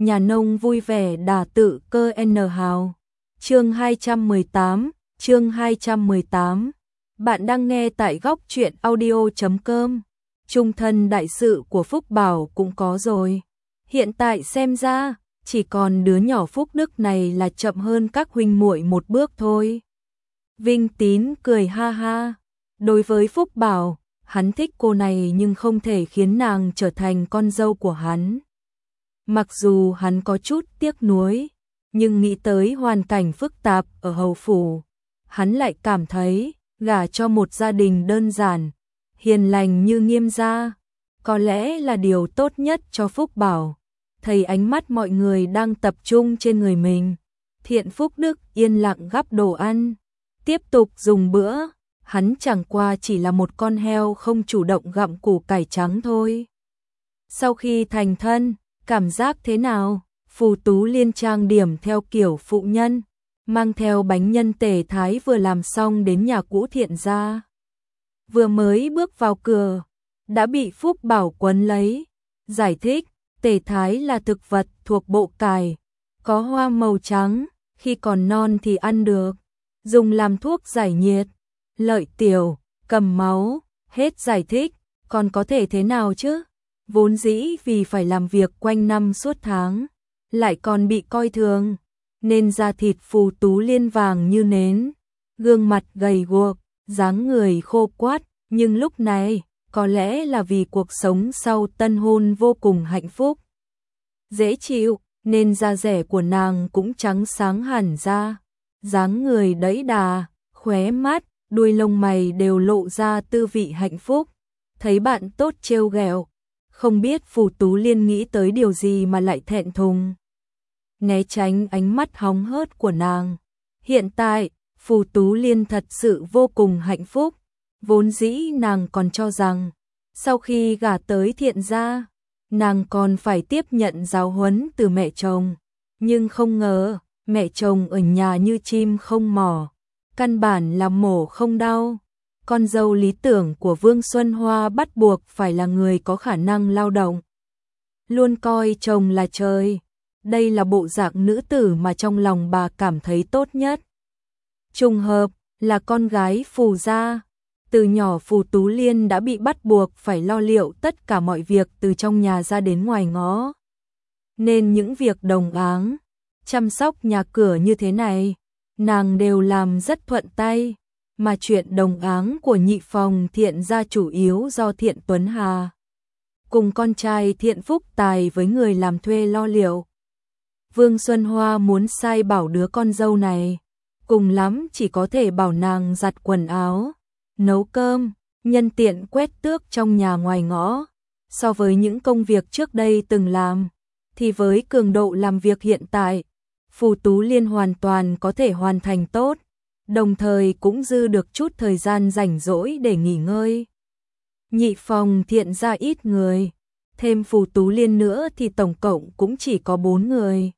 nhà nông vui vẻ đà tự cơ N hào. Chương 218. Bạn đang nghe tại góc truyện audio.com. Trung thân đại sự của Phúc Bảo cũng có rồi. Hiện tại xem ra, chỉ còn đứa nhỏ Phúc Đức này là chậm hơn các huynh muội một bước thôi. Vinh Tín cười ha ha. Đối với Phúc Bảo, hắn thích cô này nhưng không thể khiến nàng trở thành con dâu của hắn. Mặc dù hắn có chút tiếc nuối, nhưng nghĩ tới hoàn cảnh phức tạp ở hầu phủ, hắn lại cảm thấy gả cho một gia đình đơn giản, hiền lành như Nghiêm gia, có lẽ là điều tốt nhất cho Phúc Bảo. Thấy ánh mắt mọi người đang tập trung trên người mình, Thiện Phúc Đức yên lặng gắp đồ ăn, tiếp tục dùng bữa. Hắn chẳng qua chỉ là một con heo không chủ động gặm củ cải trắng thôi. Sau khi thành thân, cảm giác thế nào? Phù Tú Liên trang điểm theo kiểu phụ nhân, mang theo bánh nhân tể thái vừa làm xong đến nhà cũ Thiện gia. Vừa mới bước vào cửa, đã bị Phúc Bảo quấn lấy, giải thích, tể thái là thực vật thuộc bộ cải, có hoa màu trắng, khi còn non thì ăn được, dùng làm thuốc giải nhiệt, lợi tiểu, cầm máu, hết giải thích, còn có thể thế nào chứ? Vốn dĩ vì phải làm việc quanh năm suốt tháng, lại còn bị coi thường, nên da thịt Phù Tú Liên vàng như nến, gương mặt gầy guộc, dáng người khô quắt, nhưng lúc này, có lẽ là vì cuộc sống sau tân hôn vô cùng hạnh phúc, dễ chịu, nên da rẻ của nàng cũng trắng sáng hẳn ra, dáng người đẫy đà, khóe mắt, đuôi lông mày đều lộ ra tư vị hạnh phúc. Thấy bạn tốt trêu ghẹo, không biết Phù Tú Liên nghĩ tới điều gì mà lại thẹn thùng, né tránh ánh mắt hóng hớt của nàng. Hiện tại, Phù Tú Liên thật sự vô cùng hạnh phúc, vốn dĩ nàng còn cho rằng, sau khi gả tới Thiện gia, nàng còn phải tiếp nhận giáo huấn từ mẹ chồng, nhưng không ngờ, mẹ chồng ở nhà như chim không mỏ, căn bản là mổ không đau. Con dâu lý tưởng của Vương Xuân Hoa bắt buộc phải là người có khả năng lao động, luôn coi chồng là trời. Đây là bộ dạng nữ tử mà trong lòng bà cảm thấy tốt nhất. Trùng hợp là con gái Phù gia, từ nhỏ Phù Tú Liên đã bị bắt buộc phải lo liệu tất cả mọi việc từ trong nhà ra đến ngoài ngõ, nên những việc đồng áng, chăm sóc nhà cửa như thế này, nàng đều làm rất thuận tay, mà chuyện đồng áng của nhị phòng Thiện gia chủ yếu do Thiện Tuấn Hà cùng con trai Thiện Phúc Tài với người làm thuê lo liệu. Vương Xuân Hoa muốn sai bảo đứa con dâu này, cùng lắm chỉ có thể bảo nàng giặt quần áo, nấu cơm, nhân tiện quét tước trong nhà ngoài ngõ. So với những công việc trước đây từng làm, thì với cường độ làm việc hiện tại, Phù Tú Liên hoàn toàn có thể hoàn thành tốt, đồng thời cũng dư được chút thời gian rảnh rỗi để nghỉ ngơi. Nhị phòng Thiện gia ít người, thêm Phù Tú Liên nữa thì tổng cộng cũng chỉ có 4 người.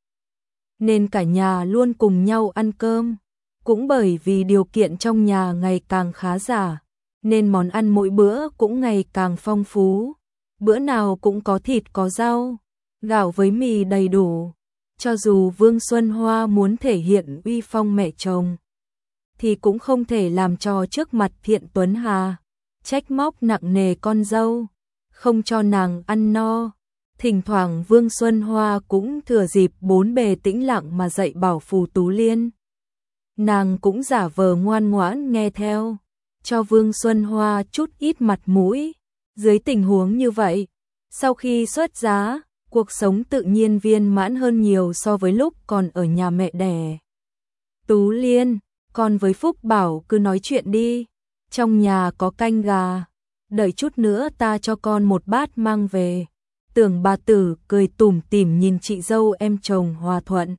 Nên cả nhà luôn cùng nhau ăn cơm, cũng bởi vì điều kiện trong nhà ngày càng khá giả, nên món ăn mỗi bữa cũng ngày càng phong phú. Bữa nào cũng có thịt có rau, gạo với mì đầy đủ. Cho dù Vương Xuân Hoa muốn thể hiện uy phong mẹ chồng, thì cũng không thể làm trò trước mặt Thiện Tuấn Hà, trách móc nặng nề con dâu, không cho nàng ăn no. Thỉnh thoảng Vương Xuân Hoa cũng thừa dịp bốn bề tĩnh lặng mà dạy bảo Phù Tú Liên. Nàng cũng giả vờ ngoan ngoãn nghe theo, cho Vương Xuân Hoa chút ít mặt mũi. Dưới tình huống như vậy, sau khi xuất giá, cuộc sống tự nhiên viên mãn hơn nhiều so với lúc còn ở nhà mẹ đẻ. Tú Liên, con với Phúc Bảo cứ nói chuyện đi, trong nhà có canh gà, đợi chút nữa ta cho con một bát mang về. Tưởng bà tử cười tủm tỉm nhìn chị dâu em chồng hòa thuận.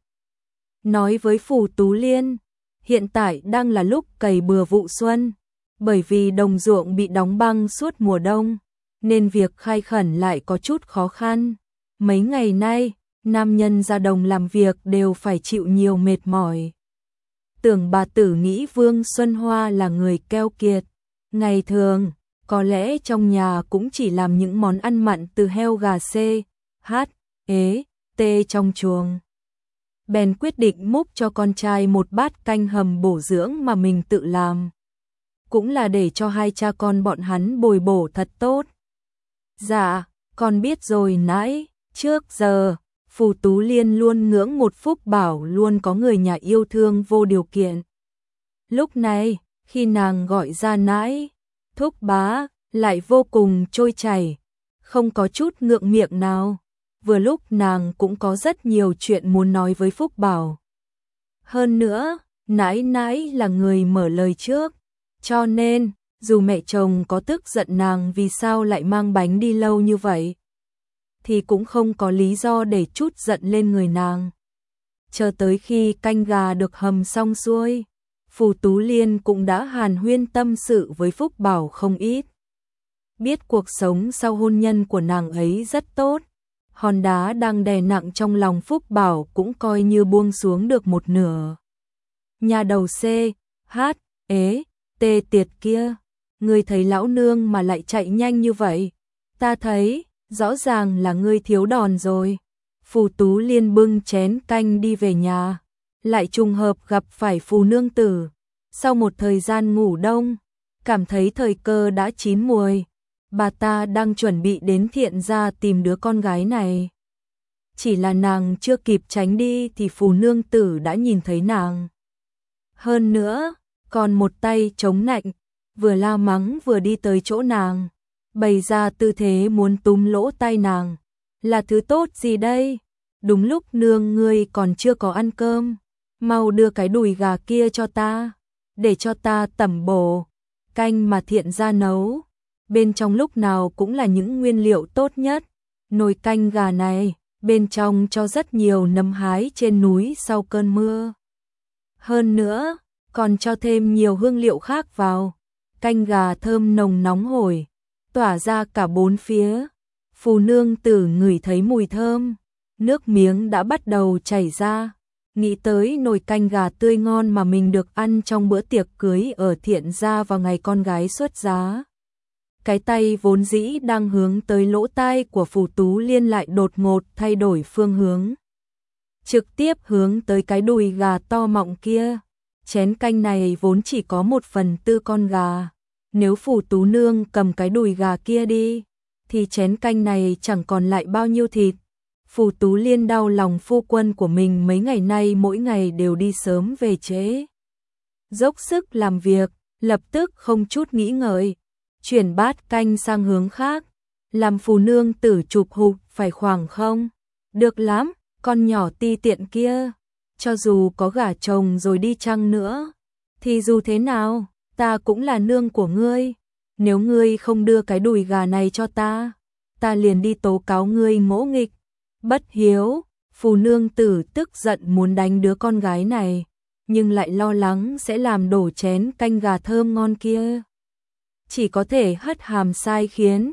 Nói với Phù Tú Liên, hiện tại đang là lúc cày bừa vụ xuân, bởi vì đồng ruộng bị đóng băng suốt mùa đông, nên việc khai khẩn lại có chút khó khăn. Mấy ngày nay, nam nhân ra đồng làm việc đều phải chịu nhiều mệt mỏi. Tưởng bà tử nghĩ Vương Xuân Hoa là người keo kiệt, ngày thường, có lẽ trong nhà cũng chỉ làm những món ăn mặn từ heo gà c, h, ế, tê trong chuồng. Bèn quyết định múc cho con trai một bát canh hầm bổ dưỡng mà mình tự làm. Cũng là để cho hai cha con bọn hắn bồi bổ thật tốt. Dạ, con biết rồi nãy, trước giờ, Phù Tú Liên luôn ngưỡng một Phúc Bảo luôn có người nhà yêu thương vô điều kiện. Lúc này, khi nàng gọi ra nãy, Thúc bá, lại vô cùng trôi chảy, không có chút ngượng miệng nào. Vừa lúc nàng cũng có rất nhiều chuyện muốn nói với Phúc Bảo. Hơn nữa, nãy nãy là người mở lời trước, cho nên, dù mẹ chồng có tức giận nàng vì sao lại mang bánh đi lâu như vậy, thì cũng không có lý do để trút giận lên người nàng. Chờ tới khi canh gà được hầm xong xuôi, Phù Tú Liên cũng đã hàn huyên tâm sự với Phúc Bảo không ít. Biết cuộc sống sau hôn nhân của nàng ấy rất tốt, hòn đá đang đè nặng trong lòng Phúc Bảo cũng coi như buông xuống được một nửa. Nhà đầu C, H, ế, tê tiệt kia, ngươi thấy lão nương mà lại chạy nhanh như vậy, ta thấy, rõ ràng là ngươi thiếu đòn rồi. Phù Tú Liên bưng chén canh đi về nhà, lại trùng hợp gặp phải Phù nương tử. Sau một thời gian ngủ đông, cảm thấy thời cơ đã chín muồi, bà ta đang chuẩn bị đến Thiện gia tìm đứa con gái này. Chỉ là nàng chưa kịp tránh đi thì Phù nương tử đã nhìn thấy nàng. Hơn nữa, còn một tay chống nạnh, vừa la mắng vừa đi tới chỗ nàng, bày ra tư thế muốn túm lỗ tai nàng. Là thứ tốt gì đây? Đúng lúc nương ngươi còn chưa có ăn cơm, mau đưa cái đùi gà kia cho ta, để cho ta tẩm bổ. Canh mà Thiện gia nấu, bên trong lúc nào cũng là những nguyên liệu tốt nhất. Nồi canh gà này, bên trong cho rất nhiều nấm hái trên núi sau cơn mưa. Hơn nữa, còn cho thêm nhiều hương liệu khác vào. Canh gà thơm nồng nóng hổi, tỏa ra cả bốn phía. Phù nương tử ngửi thấy mùi thơm, nước miếng đã bắt đầu chảy ra. Nghĩ tới nồi canh gà tươi ngon mà mình được ăn trong bữa tiệc cưới ở Thiện gia vào ngày con gái xuất giá. Cái tay vốn dĩ đang hướng tới lỗ tai của Phù Tú Liên lại đột ngột thay đổi phương hướng. Trực tiếp hướng tới cái đùi gà to mọng kia. Chén canh này vốn chỉ có 1/4 con gà. Nếu Phù Tú nương cầm cái đùi gà kia đi, thì chén canh này chẳng còn lại bao nhiêu thịt. Phù Tú Liên đau lòng phu quân của mình mấy ngày nay mỗi ngày đều đi sớm về trễ. Dốc sức làm việc, lập tức không chút nghĩ ngợi, chuyển bát canh sang hướng khác, làm Phù nương tử chụp hụt phải khoảng không? Được lắm, con nhỏ ti tiện kia, cho dù có gả chồng rồi đi chăng nữa, thì dù thế nào, ta cũng là nương của ngươi. Nếu ngươi không đưa cái đùi gà này cho ta, ta liền đi tố cáo ngươi ngỗ nghịch, bất hiếu. Phù nương tử tức giận muốn đánh đứa con gái này, nhưng lại lo lắng sẽ làm đổ chén canh gà thơm ngon kia. Chỉ có thể hất hàm sai khiến,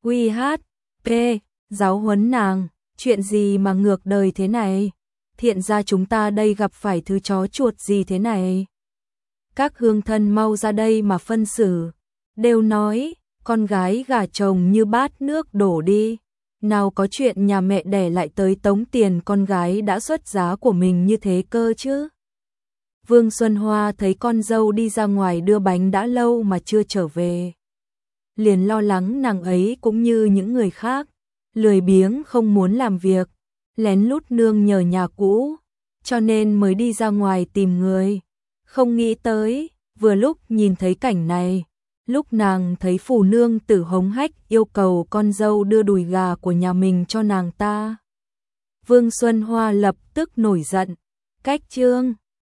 QHP, giáo huấn nàng, chuyện gì mà ngược đời thế này, Thiện gia chúng ta đây gặp phải thứ chó chuột gì thế này. Các hương thân mau ra đây mà phân xử, đều nói, con gái gả chồng như bát nước đổ đi, nào có chuyện nhà mẹ đẻ lại tới tống tiền con gái đã xuất giá của mình như thế cơ chứ. Vương Xuân Hoa thấy con dâu đi ra ngoài đưa bánh đã lâu mà chưa trở về, liền lo lắng nàng ấy cũng như những người khác, lười biếng không muốn làm việc, lén lút nương nhờ nhà cũ, cho nên mới đi ra ngoài tìm người. Không nghĩ tới, vừa lúc nhìn thấy cảnh này, lúc nàng thấy Phù nương tử hống hách yêu cầu con dâu đưa đùi gà của nhà mình cho nàng ta, Vương Xuân Hoa lập tức nổi giận, cách trương.